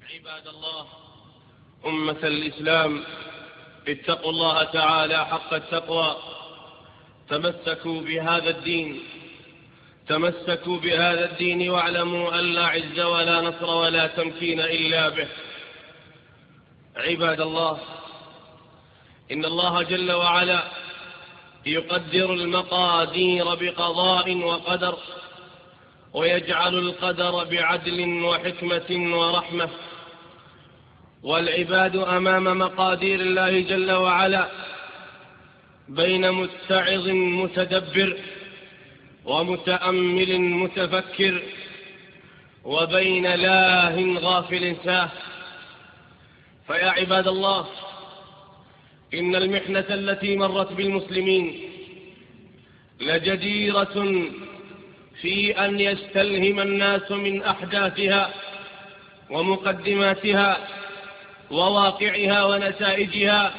عباد الله، أمة الإسلام، اتقوا الله تعالى حق التقوى. تمسكوا بهذا الدين واعلموا أن لا عز ولا نصر ولا تمكين إلا به. عباد الله، إن الله جل وعلا يقدر المقادير بقضاء وقدر، ويجعل القدر بعدل وحكمة ورحمة، والعباد أمام مقادير الله جل وعلا بين متعظ متدبر ومتأمل متفكر، وبين لاه غافل ساه. فيا عباد الله، إن المحنة التي مرت بالمسلمين لجديرة في أن يستلهم الناس من أحداثها ومقدماتها وواقعها ونتائجها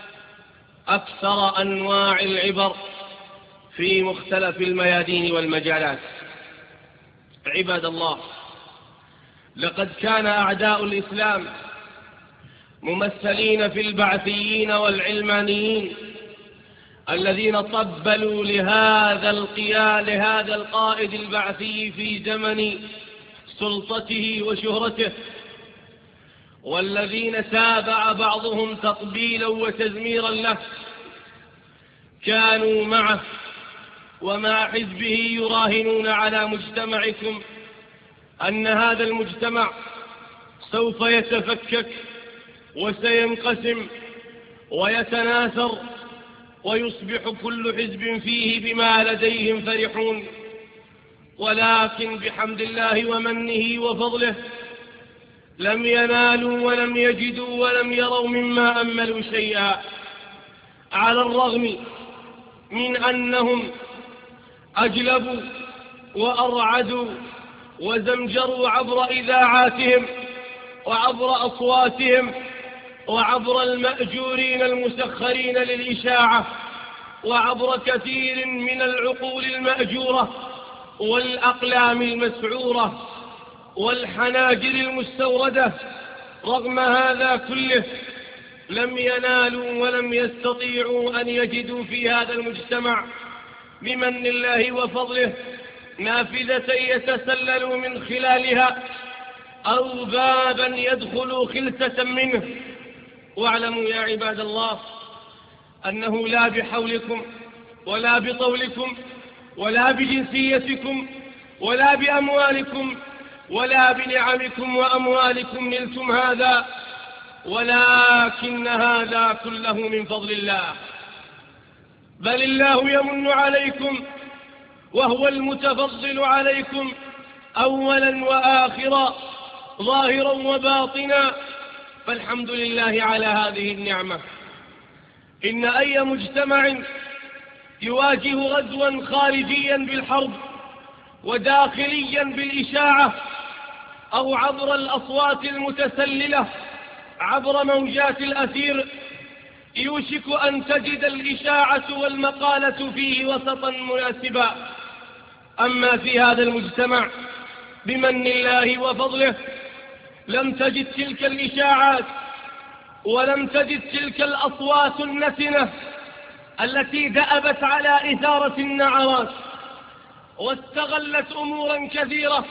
أكثر أنواع العبر في مختلف الميادين والمجالات. عباد الله، لقد كان أعداء الإسلام ممثلين في البعثيين والعلمانيين الذين طبلوا لهذا القائد البعثي في زمن سلطته وشهرته، والذين تابع بعضهم تطبيلا وتزميرا له، كانوا معه ومع حزبه يراهنون على مجتمعكم أن هذا المجتمع سوف يتفكك وسينقسم ويتناثر، ويصبح كل حزب فيه بما لديهم فرحون. ولكن بحمد الله ومنه وفضله لم ينالوا ولم يجدوا ولم يروا مما أملوا شيئا، على الرغم من أنهم أجلبوا وأرعدوا وزمجروا عبر إذاعاتهم وعبر أصواتهم وعبر المأجورين المسخرين للإشاعة وعبر كثير من العقول المأجورة والأقلام المسعورة والحناجر المستوردة. رغم هذا كله لم ينالوا ولم يستطيعوا أن يجدوا في هذا المجتمع بمن الله وفضله نافذة يتسللوا من خلالها أو بابا يدخلوا خلسة منه. واعلموا يا عباد الله أنه لا بحولكم ولا بطولكم ولا بجنسيتكم ولا بأموالكم ولا بنعمكم وأموالكم نلتم هذا، ولكن هذا كله من فضل الله. بل الله يمن عليكم وهو المتفضل عليكم أولا وآخرا ظاهرا وباطنا، فالحمد لله على هذه النعمة. إن أي مجتمع يواجه غزوا خارجيا بالحرب وداخليا بالإشاعة أو عبر الأصوات المتسللة عبر موجات الأثير، يوشك أن تجد الإشاعة والمقالة فيه وسطا مناسبا. أما في هذا المجتمع بمن الله وفضله لم تجد تلك الإشاعات ولم تجد تلك الأصوات النتنة التي دأبت على إثارة النعرات واستغلت أمورا كثيرة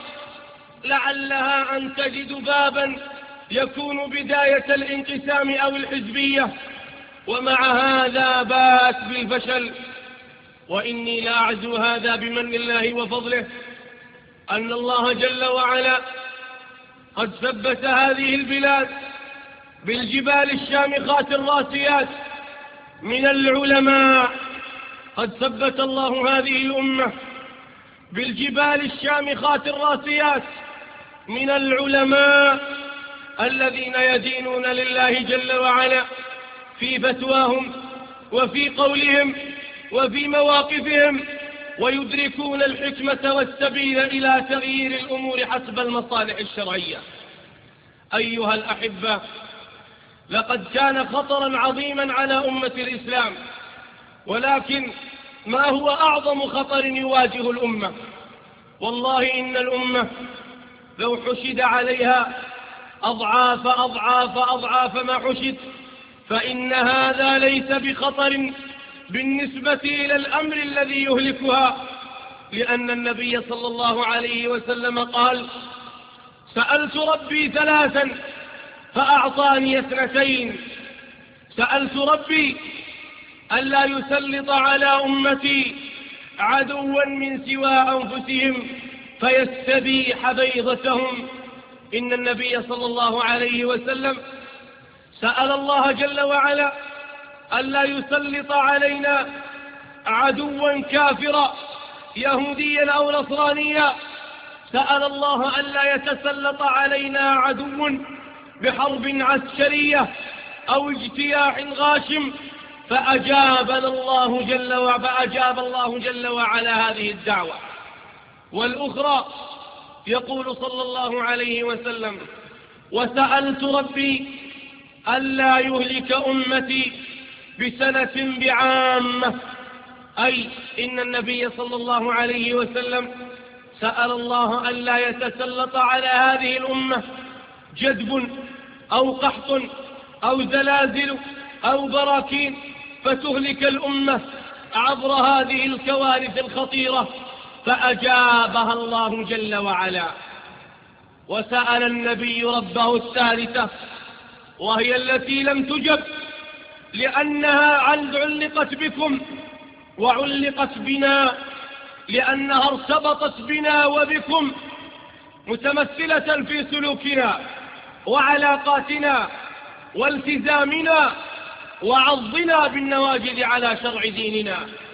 لعلها أن تجد بابا يكون بداية الانقسام أو الحزبية، ومع هذا بات بالفشل. وإني لا أعزو هذا بمن الله وفضله أن الله جل وعلا قد ثبت هذه البلاد بالجبال الشامخات الراسيات من العلماء. قد ثبت الله هذه الأمة بالجبال الشامخات الراسيات من العلماء الذين يدينون لله جل وعلا في فتواهم وفي قولهم وفي مواقفهم، ويدركون الحكمة والسبيل إلى تغيير الأمور حسب المصالح الشرعية. أيها الأحبة، لقد كان خطرا عظيما على أمة الإسلام، ولكن ما هو أعظم خطر يواجه الأمة؟ والله إن الأمة لو حشد عليها أضعاف أضعاف أضعاف ما حشد، فإن هذا ليس بخطر بالنسبة إلى الأمر الذي يهلكها، لأن النبي صلى الله عليه وسلم قال: سألت ربي ثلاثا فأعطاني اثنتين، سألت ربي ألا يسلط على أمتي عدوا من سوى أنفسهم فيستبيح بيضتهم. إن النبي صلى الله عليه وسلم سأل الله جل وعلا ألا يسلط علينا عدوا كافرا يهوديا أو نصرانيا، سأل الله ألا يتسلط علينا عدو بحرب عسكرية أو اجتياح غاشم، فأجاب الله جل وعلا هذه الدعوة. والأخرى يقول صلى الله عليه وسلم: وسألت ربي ألا يهلك أمتي بسنة بعامة، أي إن النبي صلى الله عليه وسلم سأل الله ألا يتسلط على هذه الأمة جدب أو قحط أو زلازل أو براكين فتهلك الأمة عبر هذه الكوارث الخطيرة، فأجابها الله جل وعلا. وسأل النبي ربه الثالثة، وهي التي لم تجب لأنها علقت بكم وعلقت بنا، لأنها ارتبطت بنا وبكم، متمثلة في سلوكنا وعلاقاتنا والتزامنا وعضنا بالنواجذ على شرع ديننا.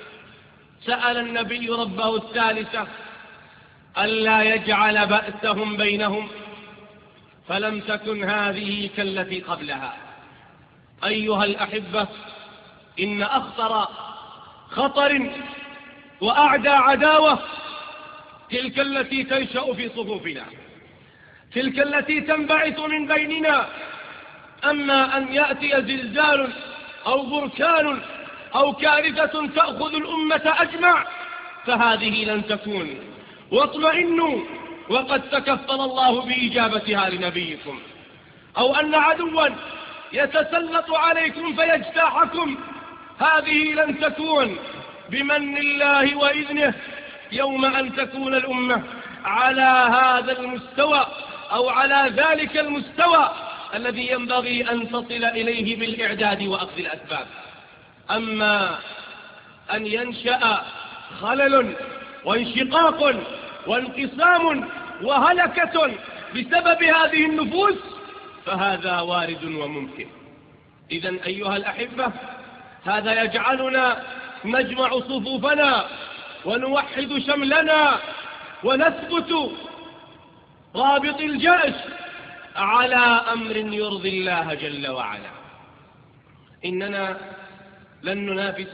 سأل النبي ربه الثالثة ألا يجعل بأسهم بينهم، فلم تكن هذه كالتي قبلها. أيها الأحبة، إن أخطر خطر وأعدى عداوة تلك التي تنشأ في صفوفنا، تلك التي تنبعث من بيننا. أما أن يأتي زلزال أو بركان أو كارثة تأخذ الأمة أجمع فهذه لن تكون، واطمئنوا وقد تكفل الله بإجابتها لنبيكم. أو أن عدوا يتسلط عليكم فيجتاحكم، هذه لن تكون بمن الله وإذنه، يوم أن تكون الأمة على هذا المستوى أو على ذلك المستوى الذي ينبغي أن تصل إليه بالإعداد وأخذ الأسباب. أما أن ينشأ خلل وانشقاق وانقسام وهلكة بسبب هذه النفوس فهذا وارد وممكن. إذن أيها الأحبة، هذا يجعلنا نجمع صفوفنا ونوحد شملنا ونثبت رابط الجأش على أمر يرضي الله جل وعلا. إننا لن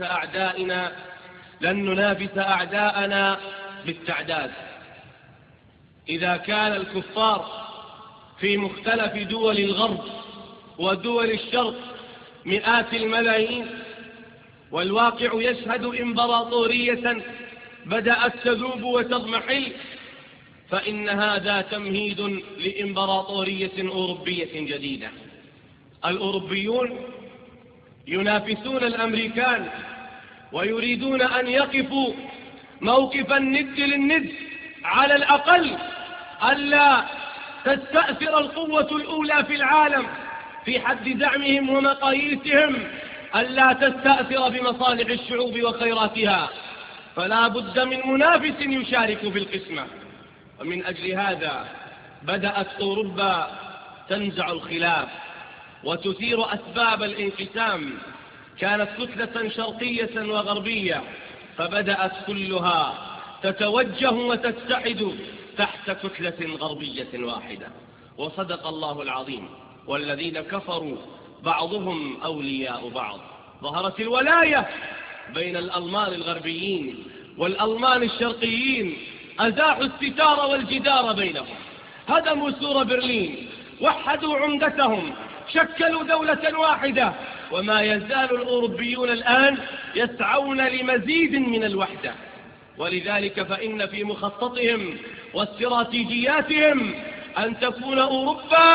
ننافس أعداءنا بالتعداد. إذا كان الكفار في مختلف دول الغرب ودول الشرق مئات الملايين، والواقع يشهد إمبراطورية بدأت تذوب وتضمحل، فإن هذا تمهيد لإمبراطورية أوروبية جديدة. الأوروبيون ينافسون الأمريكان ويريدون أن يقفوا موقف الند للند، على الأقل ألا تستأثر القوة الأولى في العالم في حد زعمهم ومقاييسهم، ألا تستأثر بمصالح الشعوب وخيراتها، فلا بد من منافس يشارك في القسمة. ومن أجل هذا بدأت أوروبا تنزع الخلاف وتثير أسباب الانقسام. كانت كتلة شرقية وغربية، فبدأت كلها تتوجه وتتحد تحت كتلة غربية واحدة. وصدق الله العظيم: والذين كفروا بعضهم أولياء بعض. ظهرت الولاية بين الألمان الغربيين والألمان الشرقيين، أزاحوا الستار والجدار بينهم، هدموا سور برلين، وحدوا عمدتهم، شكلوا دولة واحدة. وما يزال الأوروبيون الآن يسعون لمزيد من الوحدة، ولذلك فإن في مخططهم واستراتيجياتهم أن تكون أوروبا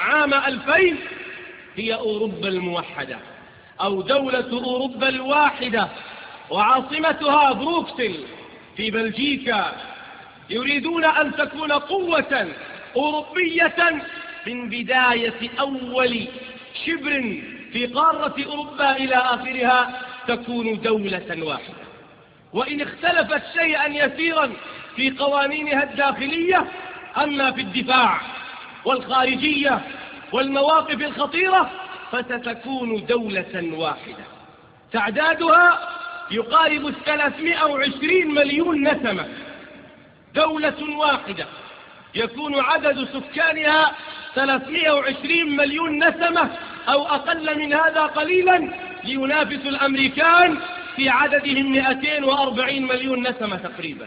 عام 2000 هي أوروبا الموحدة أو دولة أوروبا الواحدة، وعاصمتها بروكسل في بلجيكا. يريدون أن تكون قوة أوروبية من بداية أول شبر في قارة أوروبا إلى آخرها تكون دولة واحدة، وإن اختلفت شيئا يسيرا في قوانينها الداخلية، أما في الدفاع والخارجية والمواقف الخطيرة فستكون دولة واحدة. تعدادها يقارب 320 مليون نسمة. دولة واحدة يكون عدد سكانها 320 مليون نسمة أو أقل من هذا قليلا، لينافس الأمريكان في عددهم 240 مليون نسمة تقريبا.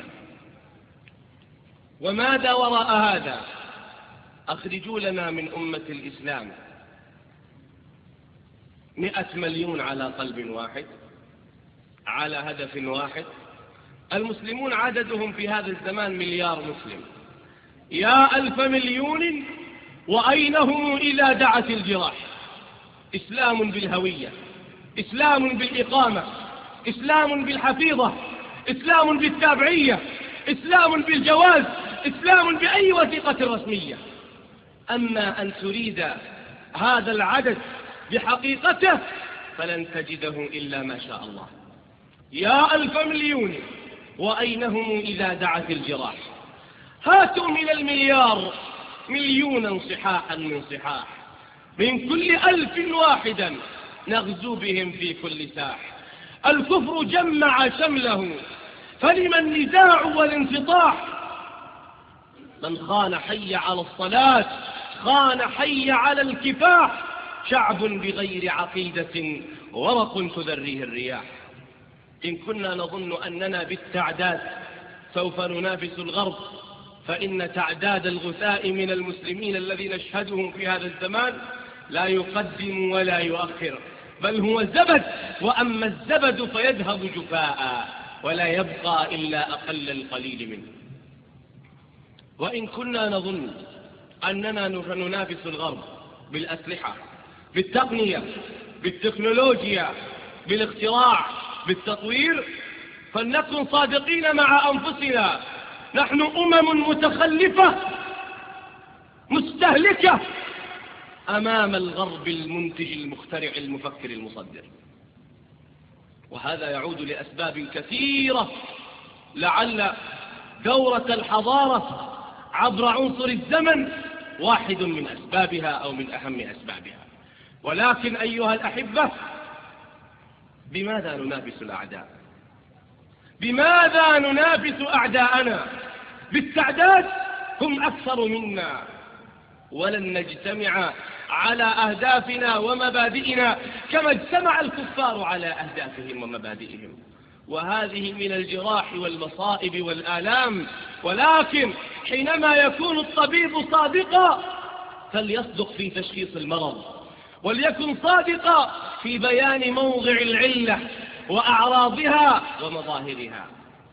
وماذا وراء هذا؟ أخرجوا لنا من أمة الإسلام 100 مليون على قلب واحد، على هدف واحد. المسلمون عددهم في هذا الزمان 1 مليار مسلم. يا 1000 مليون وأين هم إذا دعت الجراح؟ إسلام بالهوية، إسلام بالإقامة، إسلام بالحفيظة، إسلام بالتابعية، إسلام بالجواز، إسلام بأي وثيقة رسمية. أما أن تريد هذا العدد بحقيقته فلن تجده إلا ما شاء الله. يا 1000 مليون وأين هم إذا دعت الجراح؟ هاتوا من 1 مليار مليونا صحاحا من صحاح، من كل 1000 واحدا نغزو بهم في كل ساح. الكفر جمع شمله فلما النزاع والانفطاح؟ من خان حي على الصلاة خان حي على الكفاح. شعب بغير عقيدة ورق تذريه الرياح. إن كنا نظن أننا بالتعداد سوف ننافس الغرب، فإن تعداد الغثاء من المسلمين الذين نشهدهم في هذا الزمان لا يقدم ولا يؤخر، بل هو زبد، وأما الزبد فيذهب جفاء ولا يبقى إلا أقل القليل منه. وإن كنا نظن أننا ننافس الغرب بالأسلحة، بالتقنية، بالتكنولوجيا، بالاختراع، بالتطوير، فلنكن صادقين مع أنفسنا. نحن متخلفة مستهلكة أمام الغرب المنتج المخترع المفكر المصدر. وهذا يعود لأسباب كثيرة، لعل دورة الحضارة عبر عنصر الزمن واحد من أسبابها أو من أهم أسبابها. ولكن أيها الأحبة، بماذا ننافس الأعداء؟ بماذا ننافس أعداءنا؟ بالتعداد هم أكثر منا، ولن نجتمع على أهدافنا ومبادئنا كما اجتمع الكفار على أهدافهم ومبادئهم. وهذه من الجراح والمصائب والآلام. ولكن حينما يكون الطبيب صادقا فليصدق في تشخيص المرض، وليكن صادقا في بيان موضع العلة وأعراضها ومظاهرها.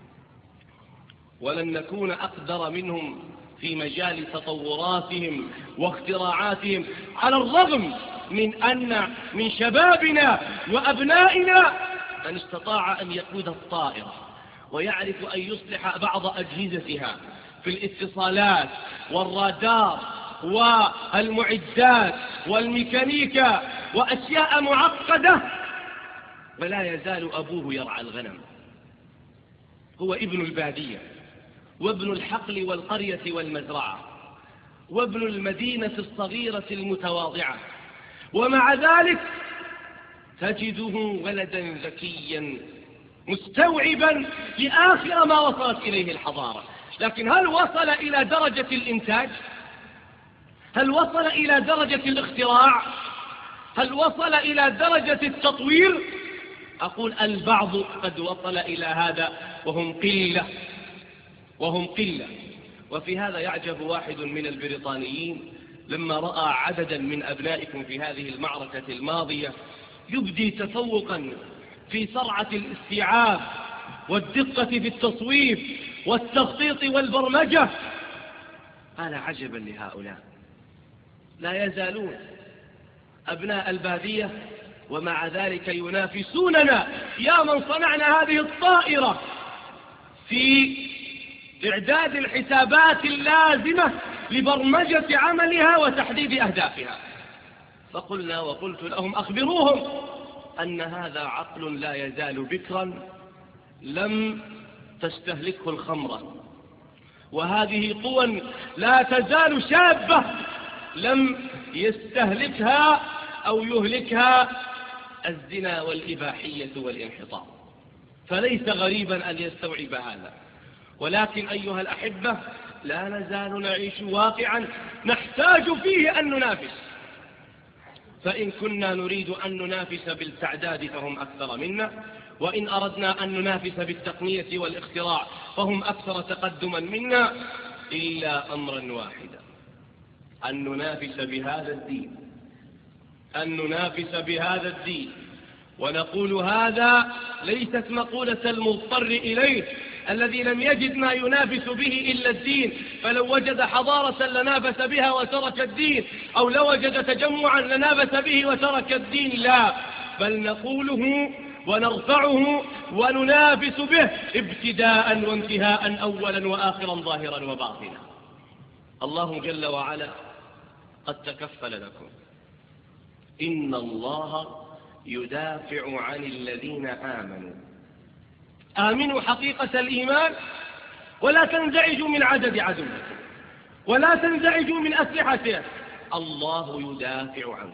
ولن نكون أقدر منهم في مجال تطوراتهم واختراعاتهم، على الرغم من أن من شبابنا وأبنائنا من استطاع أن يقود الطائرة ويعرف أن يصلح بعض أجهزتها في الاتصالات والرادار والمعدات والميكانيكا وأشياء معقدة، ولا يزال أبوه يرعى الغنم. هو ابن البادية وابن الحقل والقرية والمزرعة وابن المدينة الصغيرة المتواضعة، ومع ذلك تجده ولدا ذكيا مستوعبا لآخر ما وصلت إليه الحضارة. لكن هل وصل إلى درجة الإنتاج؟ هل وصل إلى درجة الاختراع؟ هل وصل إلى درجة التطوير؟ أقول البعض قد وصل إلى هذا وهم قلة. وفي هذا يعجب واحد من البريطانيين لما رأى عددا من أبنائكم في هذه المعركة الماضية يبدي تفوقا في سرعة الاستيعاب والدقة في التصويب والتخطيط والبرمجة. قال عجبا لهؤلاء، لا يزالون أبناء البادية ومع ذلك ينافسوننا يا من صنعنا هذه الطائرة في إعداد الحسابات اللازمة لبرمجة عملها وتحديد أهدافها. فقلنا وقلت لهم أخبروهم أن هذا عقل لا يزال بكرا لم تستهلكه الخمرة، وهذه قوى لا تزال شابة لم يستهلكها أو يهلكها الزنا والإباحية والانحطاط. فليس غريبا أن يستوعب هذا، ولكن أيها الأحبة لا نزال نعيش واقعا نحتاج فيه أن ننافس. فإن كنا نريد أن ننافس بالتعداد فهم أكثر منا، وإن أردنا أن ننافس بالتقنية والاختراع فهم أكثر تقدما منا، إلا أمرا واحدا: أن ننافس بهذا الدين، أن ننافس بهذا الدين. ونقول هذا ليست مقولة المضطر إليه الذي لم يجد ما ينافس به إلا الدين، فلو وجد حضارة لنافس بها وترك الدين، أو لو وجد تجمعا لنافس به وترك الدين. لا، بل نقوله ونرفعه وننافس به ابتداء وانتهاء، أولا وآخرا، ظاهرا وباطنا. الله جل وعلا قد تكفل لكم: إن الله يدافع عن الذين آمنوا. آمنوا حقيقة الإيمان، ولا تنزعجوا من عدد عدوكم، ولا تنزعجوا من أسلحته. الله يدافع عنه.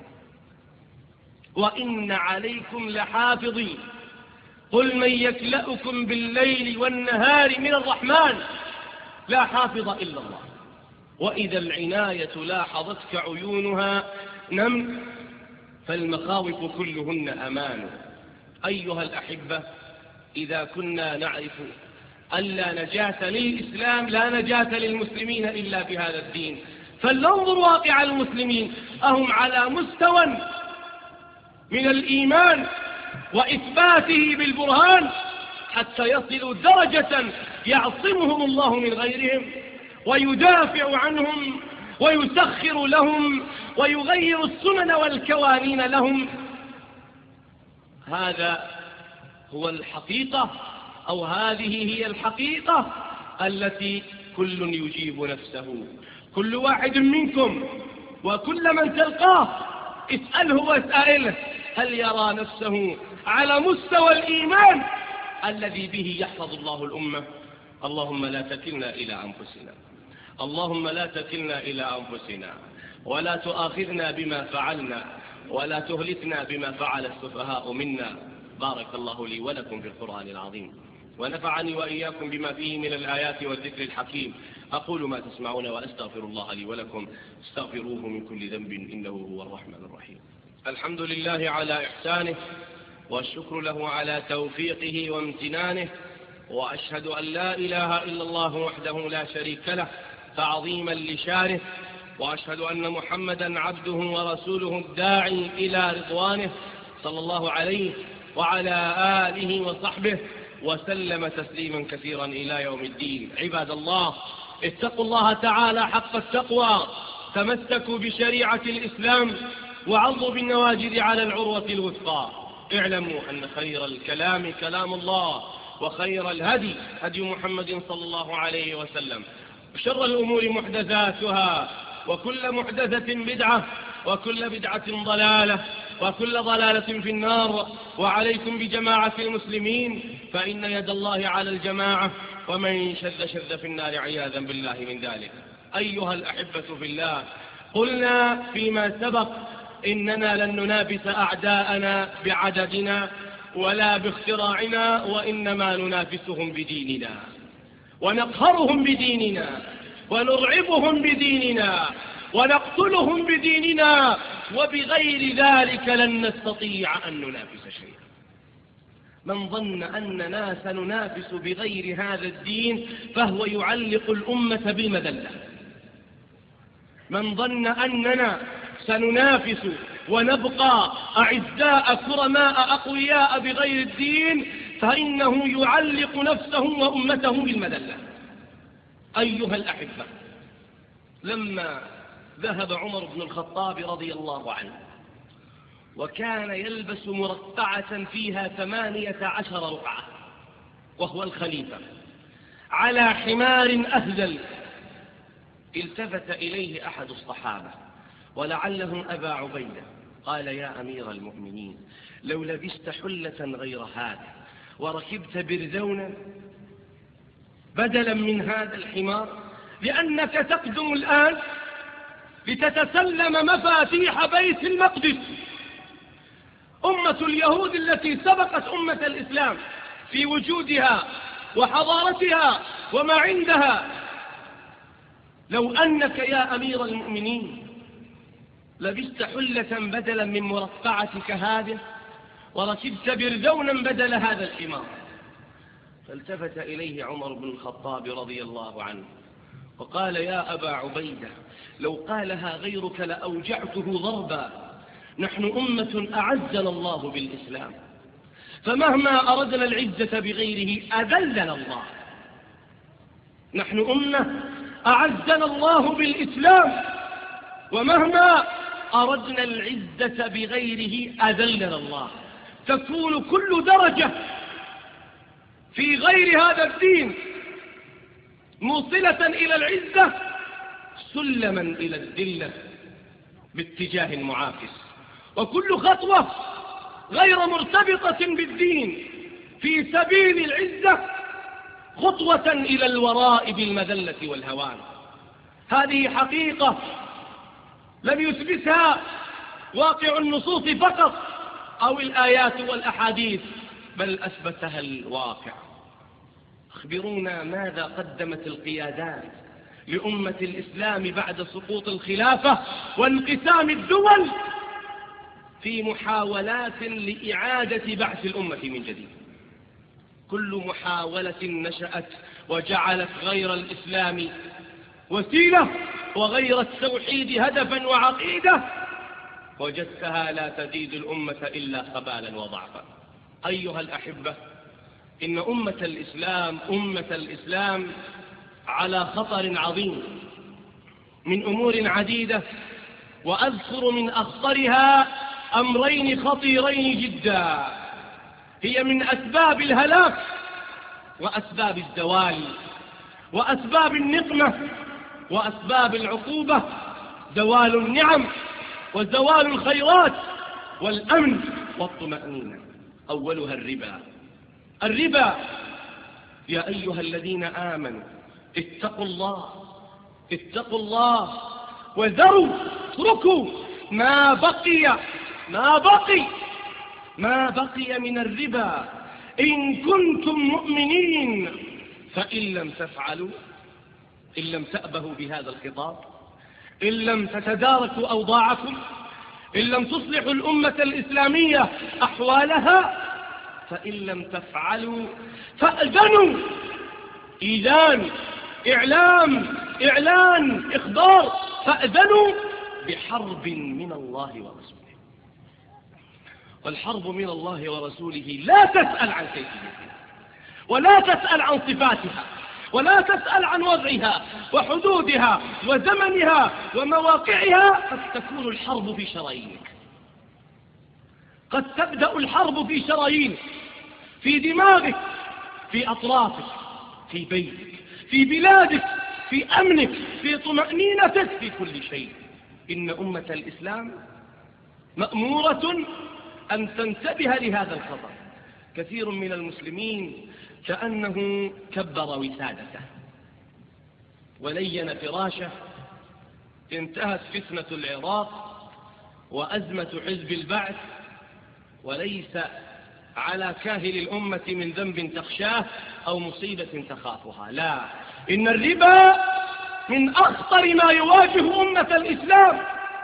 وإن عليكم لحافظين، قل من يكلأكم بالليل والنهار من الرحمن لا حافظ إلا الله. وإذا العناية لاحظتك عيونها نم، فالمخاوف كلهن أمان. أيها الأحبة، إذا كنا نعرف أن لا نجاة للإسلام، لا نجاة للمسلمين إلا بهذا الدين، فلننظر واقع المسلمين: أهم على مستوى من الإيمان وإثباته بالبرهان حتى يصلوا درجة يعصمهم الله من غيرهم ويدافع عنهم ويسخر لهم ويغير السنن والكوانين لهم؟ هذا هو الحقيقة، أو هذه هي الحقيقة التي كل يجيب نفسه. كل واحد منكم وكل من تلقاه اسأله واسأله: هل يرى نفسه على مستوى الإيمان الذي به يحفظ الله الأمة؟ اللهم لا تكلنا إلى أنفسنا، اللهم لا تكلنا إلى أنفسنا، ولا تؤاخذنا بما فعلنا، ولا تهلكنا بما فعل السفهاء منا. بارك الله لي ولكم في القرآن العظيم، ونفعني وإياكم بما فيه من الآيات والذكر الحكيم. أقول ما تسمعون وأستغفر الله لي ولكم، استغفروه من كل ذنب إنه هو الرحمن الرحيم. الحمد لله على إحسانه، والشكر له على توفيقه وامتنانه، وأشهد أن لا إله إلا الله وحده لا شريك له تعظيما لشانه، وأشهد أن محمدا عبده ورسوله الداعي إلى رضوانه، صلى الله عليه وعلى آله وصحبه وسلم تسليما كثيرا إلى يوم الدين. عباد الله، اتقوا الله تعالى حق التقوى، تمسكوا بشريعة الإسلام، وعضوا بالنواجذ على العروة الوثقى. اعلموا أن خير الكلام كلام الله، وخير الهدي هدي محمد صلى الله عليه وسلم، وشر الأمور محدثاتها، وكل محدثة بدعة، وكل بدعة ضلالة، وكل ضلالة في النار. وعليكم بجماعة المسلمين، فإن يد الله على الجماعة، ومن شذ في النار عياذا بالله من ذلك. أيها الأحبة في الله، قلنا فيما سبق إننا لن ننافس أعداءنا بعددنا ولا باختراعنا، وإنما ننافسهم بديننا، ونقهرهم بديننا، ونرعبهم بديننا، ونقتلهم بديننا، وبغير ذلك لن نستطيع أن ننافس شيئا. من ظن أننا سننافس بغير هذا الدين فهو يعلق الأمة بالمذلة. من ظن أننا سننافس ونبقى أعزاء كرماء أقوياء بغير الدين فإنه يعلق نفسه وأمته بالمذلة. أيها الأحبة، لما ذهب عمر بن الخطاب رضي الله عنه، وكان يلبس مرقعة فيها 18 رقعة وهو الخليفة على حمار أهزل. التفت إليه أحد الصحابة ولعله أبا عبيدة، قال: يا أمير المؤمنين، لو لبست حلة غير هذا وركبت برزونا بدلا من هذا الحمار، لأنك تقدم الآن لتتسلم مفاتيح بيت المقدس، أمة اليهود التي سبقت أمة الإسلام في وجودها وحضارتها وما عندها. لو أنك يا أمير المؤمنين لبست حلة بدلا من مرقعتك هذه وركبت برزونا بدل هذا الحمار. فالتفت إليه عمر بن الخطاب رضي الله عنه وقال: يا أبا عبيدة، لو قالها غيرك لأوجعته ضربا. نحن أمة أعزنا الله بالإسلام، فمهما أردنا العزة بغيره أذلنا الله. نحن أمة أعزنا الله بالإسلام، ومهما أردنا العزة بغيره أذلنا الله. تكون كل درجة في غير هذا الدين موصلة إلى العزة سلما إلى الذلة باتجاه معاكس، وكل خطوة غير مرتبطة بالدين في سبيل العزة خطوة إلى الوراء بالمذلة والهوان. هذه حقيقة لم يثبتها واقع النصوص فقط أو الآيات والأحاديث، بل أثبتها الواقع. أخبرونا ماذا قدمت القيادات لأمة الإسلام بعد سقوط الخلافة وانقسام الدول في محاولات لإعادة بعث الأمة من جديد. كل محاولة نشأت وجعلت غير الإسلام وسيلة وغير التوحيد هدفا وعقيدة وجدتها لا تزيد الأمة إلا خبالا وضعفا. أيها الأحبة، إن أمة الإسلام على خطر عظيم من أمور عديدة، وأذكر من أخطرها أمرين خطيرين جدا هي من أسباب الهلاك وأسباب الزوال وأسباب النقمة وأسباب العقوبة: زوال النعم وزوال الخيرات والأمن والطمأنينة. أولها الربا. يا أيها الذين آمنوا اتقوا الله وذروا اتركوا ما بقي من الربا إن كنتم مؤمنين، فإن لم تفعلوا، إن لم تأبهوا بهذا الخطاب، إن لم تتداركوا أوضاعكم، إن لم تصلحوا الأمة الإسلامية أحوالها، فإن لم تفعلوا فأذنوا. إذان، إعلان، إخبار، فأذنوا بحرب من الله ورسوله. والحرب من الله ورسوله لا تسأل عن كيفيتها، ولا تسأل عن صفاتها، ولا تسأل عن وضعها وحدودها وزمنها ومواقعها. قد تكون الحرب في شرايينك، قد تبدأ الحرب في شرايينك، في دماغك، في أطرافك، في بيتك، في بلادك، في أمنك، في طمأنينتك، في كل شيء. إن أمة الإسلام مأمورة أن تنتبه لهذا الخطر. كثير من المسلمين كأنه كبر وسادته ولين فراشه. انتهت فتنة العراق وأزمة حزب البعث، وليس على كاهل الأمة من ذنب تخشاه أو مصيبة تخافها. لا، إن الربا من أخطر ما يواجه أمة الإسلام،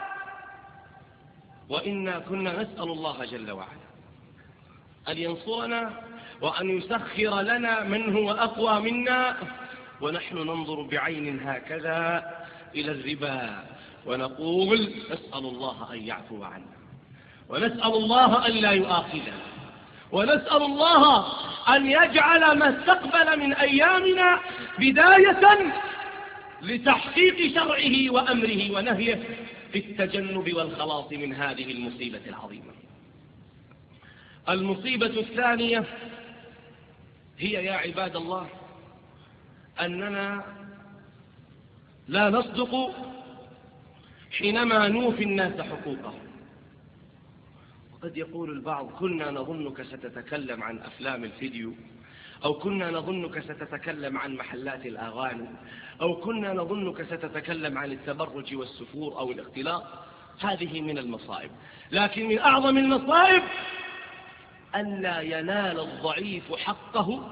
وإنا كنا نسأل الله جل وعلا أن ينصرنا وأن يسخر لنا من هو أقوى منا، ونحن ننظر بعين هكذا إلى الربا ونقول: نسأل الله أن يعفو عنا، ونسأل الله أن لا يؤاخذنا، ونسأل الله أن يجعل ما استقبل من أيامنا بداية لتحقيق شرعه وأمره ونهيه في التجنب والخلاص من هذه المصيبة العظيمة. المصيبة الثانية هي يا عباد الله أننا لا نصدق حينما نوفي الناس حقوقهم. وقد يقول البعض: كنا نظنك ستتكلم عن أفلام الفيديو، أو كنا نظنك ستتكلم عن محلات الأغاني، أو كنا نظنك ستتكلم عن التبرج والسفور أو الاختلاط. هذه من المصائب، لكن من أعظم المصائب أن لا ينال الضعيف حقه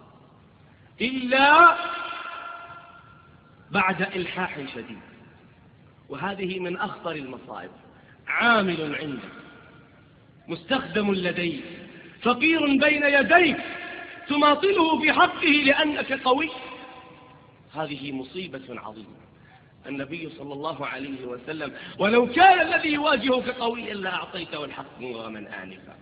إلا بعد إلحاح شديد، وهذه من أخطر المصائب. عامل عندك، مستخدم لديك، فقير بين يديك، تماطله في حقه لأنك قوي. هذه مصيبة عظيمة. النبي صلى الله عليه وسلم: ولو كان الذي يواجهك قويا لأعطيته الحق مغرما آنفا.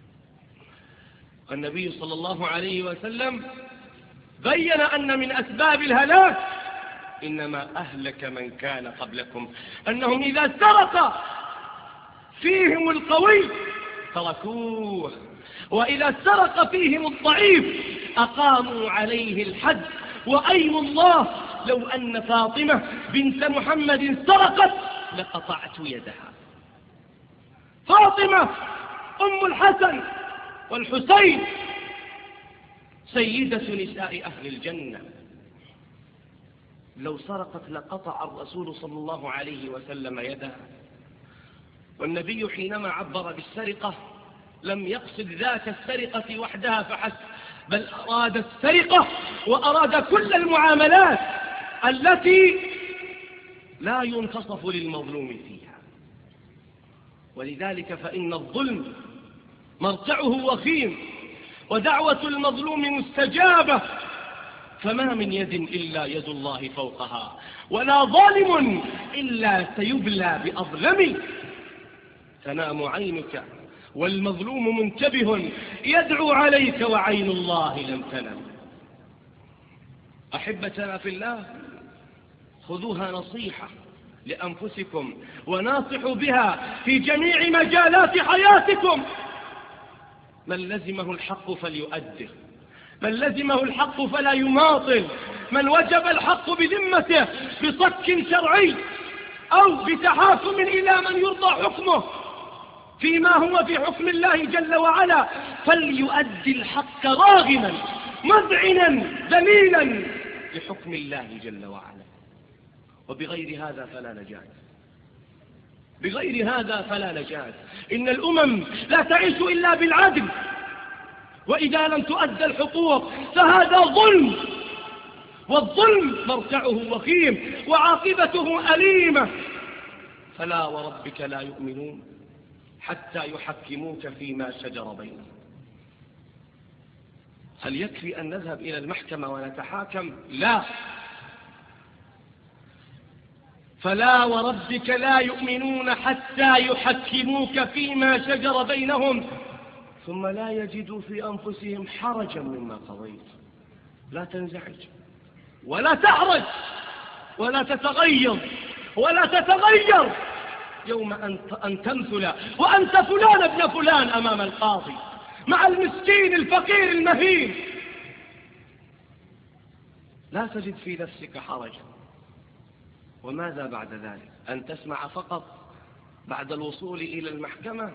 النبي صلى الله عليه وسلم بين أن من أسباب الهلاك إنما أهلك من كان قبلكم أنهم إذا سرق فيهم القوي تركوه، وإذا سرق فيهم الضعيف أقاموا عليه الحد. وأيم الله لو أن فاطمة بنت محمد سرقت لقطعت يدها. فاطمة أم الحسن والحسين سيدة نساء أهل الجنة، لو سرقت لقطع الرسول صلى الله عليه وسلم يدها. والنبي حينما عبر بالسرقة لم يقصد ذات السرقة وحدها فحسب، بل أراد السرقة وأراد كل المعاملات التي لا ينتصف للمظلوم فيها. ولذلك فإن الظلم مرتعه وخيم، ودعوة المظلوم مستجابة، فما من يد إلا يد الله فوقها، ولا ظالم إلا سيبلى بأظلم. تنام عينك والمظلوم منتبه يدعو عليك وعين الله لم تنم. أحبتنا في الله، خذوها نصيحة لأنفسكم وناصحوا بها في جميع مجالات حياتكم. من لزمه الحق فليؤده، من لزمه الحق فلا يماطل، من وجب الحق بذمته بصك شرعي أو بتحاكم إلى من يرضى حكمه فيما هو في حكم الله جل وعلا فليؤدي الحق راغما مذعنا ذليلا لحكم الله جل وعلا. وبغير هذا فلا نجاة، بغير هذا فلا نجاة. إن الأمم لا تعيش إلا بالعدل، وإذا لم تؤدى الحقوق فهذا ظلم، والظلم مرتعه وخيم وعاقبته أليمة. فلا وربك لا يؤمنون حتى يحكموك فيما شجر بينهم. هل يكفي أن نذهب إلى المحكمة ونتحاكم؟ لا. فلا وربك لا يؤمنون حتى يحكموك فيما شجر بينهم ثم لا يجدوا في أنفسهم حرجا مما قضيت. لا تنزعج ولا تحرج ولا تتغير ولا تتغير يوم أن تمثل وأنت فلان ابن فلان أمام القاضي مع المسكين الفقير المهين. لا تجد في نفسك حرجا. وماذا بعد ذلك؟ أن تسمع فقط بعد الوصول إلى المحكمة؟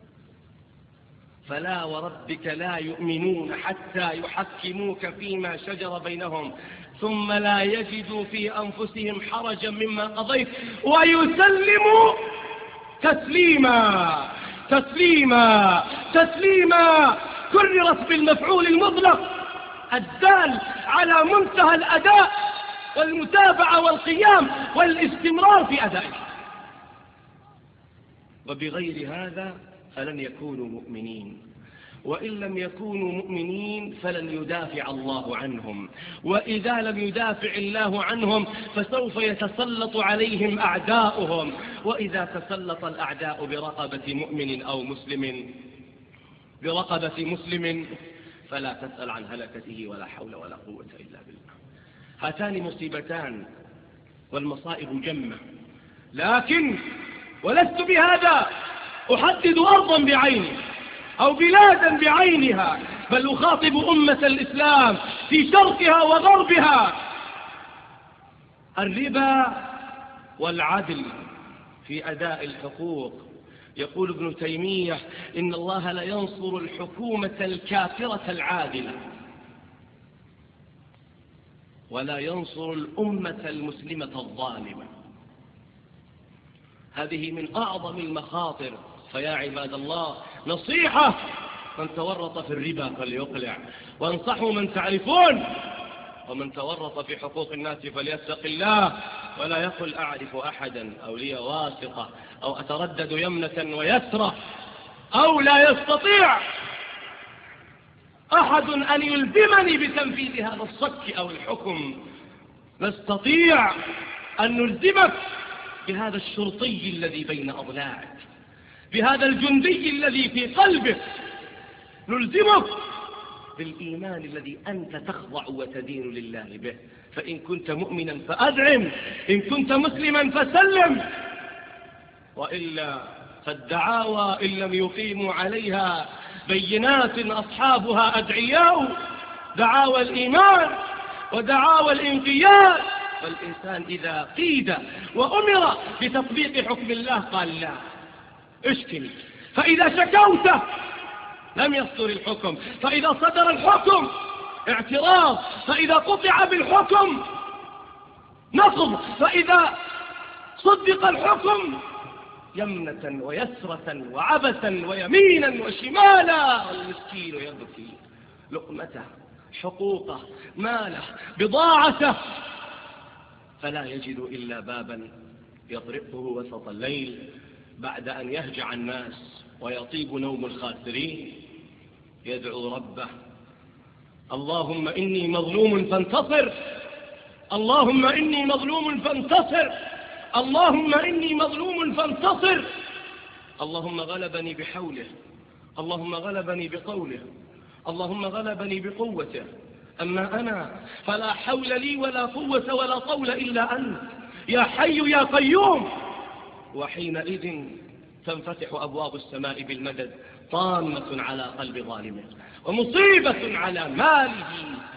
فلا وربك لا يؤمنون حتى يحكموك فيما شجر بينهم ثم لا يجدوا في أنفسهم حرجا مما قضيت ويسلموا تسليما تسليما تسليما. كررت بالمفعول المطلق الدال على منتهى الأداء والمتابعة والقيام والاستمرار في أدائه. وبغير هذا فلن يكونوا مؤمنين، وإن لم يكونوا مؤمنين فلن يدافع الله عنهم، وإذا لم يدافع الله عنهم فسوف يتسلط عليهم أعداؤهم، وإذا تسلط الأعداء برقبة مؤمن أو مسلم برقبة مسلم فلا تسأل عن هلكته ولا حول ولا قوة إلا بالله. هاتان مصيبتان والمصائب جمة. لكن ولست بهذا أحدد أرضا بعينها أو بلادا بعينها، بل أخاطب أمة الإسلام في شرقها وغربها. الربا والعدل في أداء الحقوق. يقول ابن تيمية: إن الله لا ينصر الحكومة الكافرة العادلة ولا ينصر الأمة المسلمة الظالمة. هذه من أعظم المخاطر. فيا عباد الله، نصيحة: من تورط في الربا فليقلع، وانصحوا من تعرفون، ومن تورط في حقوق الناس فليتق الله، ولا يقل أعرف أحدا أو لي واثقة أو أتردد يمنة ويسرة أو لا يستطيع أحد أن يلزمني بتنفيذ هذا الصك أو الحكم. نستطيع أن نلزمك بهذا الشرطي الذي بين أضلاعك، بهذا الجندي الذي في قلبك. نلزمك بالإيمان الذي أنت تخضع وتدين لله به. فإن كنت مؤمنا فأدعم، إن كنت مسلما فسلم، وإلا فالدعاوى إن لم يقيموا عليها بينات أصحابها أدعياء، دعاوى الإيمان ودعاوى الانقياد. فالإنسان إذا قيد وأمر بتطبيق حكم الله قال لا، اشكل. فإذا شكوت لم يصدر الحكم، فإذا صدر الحكم اعتراض، فإذا قطع بالحكم نقض، فإذا صدق الحكم يمنة ويسرة وعبثا ويمينا وشمالا، والمسكين يبكي لقمته، حقوقه، ماله، بضاعته، فلا يجد إلا بابا يطرقه وسط الليل بعد أن يهجع الناس ويطيب نوم الخاسرين، يدعو ربه: اللهم إني مظلوم فانتصر، اللهم إني مظلوم فانتصر، اللهم إني مظلوم فانتصر. اللهم غلبني بحوله، اللهم غلبني بقوله، اللهم غلبني بقوته. أما أنا فلا حول لي ولا قوة ولا طول إلا أنت يا حي يا قيوم. وحينئذ تنفتح أبواب السماء بالمدد، طامة على قلب ظالمه، ومصيبة على ماله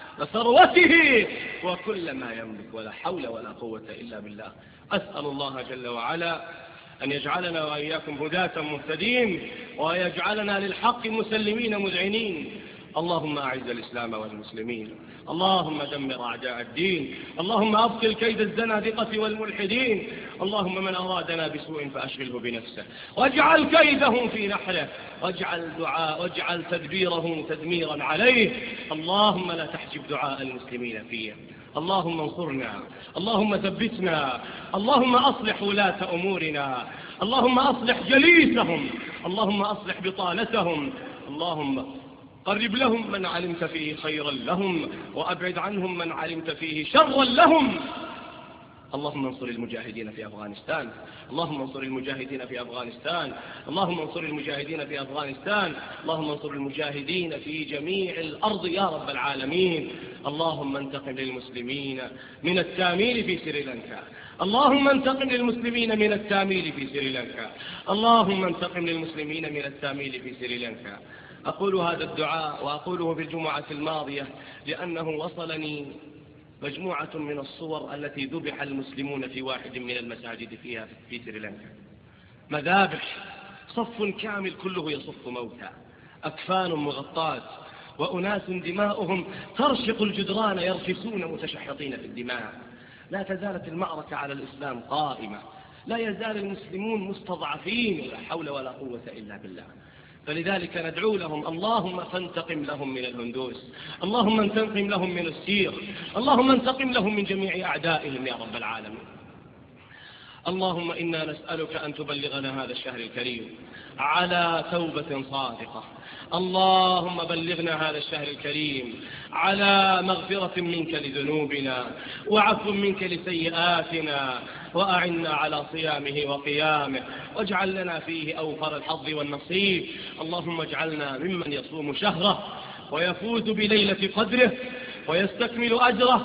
وثروته وكل ما يملك، ولا حول ولا قوة إلا بالله. أسأل الله جل وعلا أن يجعلنا وإياكم هداة مهتدين، ويجعلنا للحق مسلمين مذعنين. اللهم أعز الإسلام والمسلمين، اللهم دمر أعداء الدين، اللهم أبطل كيد الزنادقة والملحدين، اللهم من أرادنا بسوء فأشغله بنفسه واجعل كيدهم في نحره، واجعل تدبيرهم تدميرا عليه. اللهم لا تحجب دعاء المسلمين فيه. اللهم انصرنا، اللهم ثبتنا، اللهم أصلح ولاة أمورنا، اللهم أصلح جليسهم، اللهم أصلح بطانتهم، اللهم قرب لهم من علمت فيه خيرا لهم، وأبعد عنهم من علمت فيه شرا لهم. اللهم انصر المجاهدين في أفغانستان، اللهم انصر المجاهدين في أفغانستان، اللهم انصر المجاهدين في أفغانستان، اللهم انصر المجاهدين في جميع الأرض يا رب العالمين. اللهم انتقم للمسلمين من التاميل في سريلانكا، اللهم انتقم للمسلمين من التاميل في سريلانكا، اللهم انتقم للمسلمين من التاميل في سريلانكا. أقول هذا الدعاء وأقوله في الجمعة الماضية لأنه وصلني مجموعة من الصور التي ذبح المسلمون في واحد من المساجد فيها في سريلانكا. مذابح، صف كامل كله يصف موتى، أكفان مغطاة، وأناس دماؤهم ترشق الجدران يرفسون متشحطين في الدماء. لا تزالت المعركة على الإسلام قائمة، لا يزال المسلمون مستضعفين، ولا حول ولا قوة إلا بالله. فلذلك ندعو لهم: اللهم فانتقم لهم من الهندوس، اللهم انتقم لهم من السير، اللهم انتقم لهم من جميع أعدائهم يا رب العالمين. اللهم إنا نسألك أن تبلغنا هذا الشهر الكريم على توبة صادقة. اللهم بلغنا هذا الشهر الكريم على مغفرة منك لذنوبنا وعفو منك لسيئاتنا، وأعنا على صيامه وقيامه، واجعل لنا فيه أوفر الحظ والنصيب. اللهم اجعلنا ممن يصوم شهره ويفوز بليلة قدره ويستكمل أجره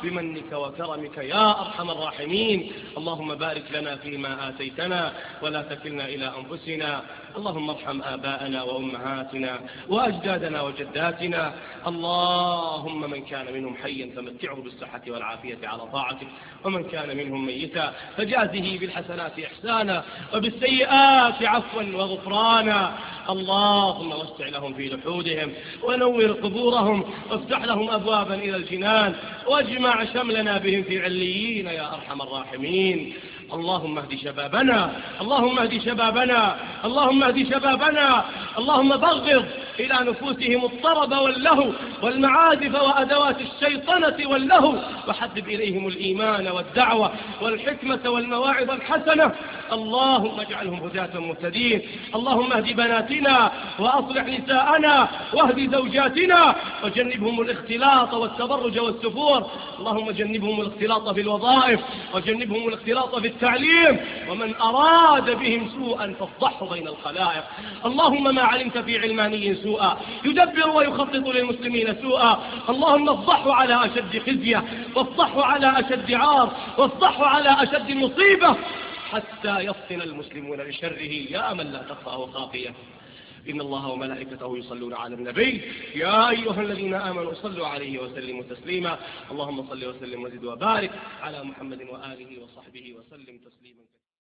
بمنك وكرمك يا أرحم الراحمين. اللهم بارك لنا فيما آتيتنا ولا تكلنا إلى أنفسنا. اللهم ارحم آباءنا وأمهاتنا وأجدادنا وجداتنا. اللهم من كان منهم حيا فمتعه بالصحة والعافية على طاعتك، ومن كان منهم ميتا فجازه بالحسنات إحسانا وبالسيئات عفوا وغفرانا. اللهم وسع لهم في لحودهم ونور قبورهم وافتح لهم أبوابا إلى الجنان واجمع شملنا بهم في عليين يا أرحم الراحمين. اللهم اهد شبابنا، اللهم اهد شبابنا، اللهم اهد شبابنا. اللهم بغض إلى نفوسهم الطرب واللهو والمعازف وأدوات الشيطنة واللهو، وحبب إليهم الإيمان والدعوة والحكمة والمواعظ الحسنة. اللهم اجعلهم هداة مهتدين. اللهم اهد بناتنا وأصلح نساءنا واهد زوجاتنا وجنبهم الاختلاط والتبرج والسفور. اللهم جنبهم الاختلاط في الوظائف وجنبهم الاختلاط في التعليم، ومن أراد بهم سوءا فافضحه بين الخلائق. اللهم ما علمت في علماني سوءا يدبر ويخطط للمسلمين سوءا، اللهم افضحه على أشد خزية، وافضحه على أشد عار، وافضحه على أشد مصيبة، حتى يفطن المسلمون لشره يا من لا تخفى خافية. إن الله وملائكته يصلون على النبي يا أيها الذين آمنوا صلوا عليه وسلموا تسليما. اللهم صل وسلم وزد وبارك على محمد وآله وصحبه وسلم تسليما.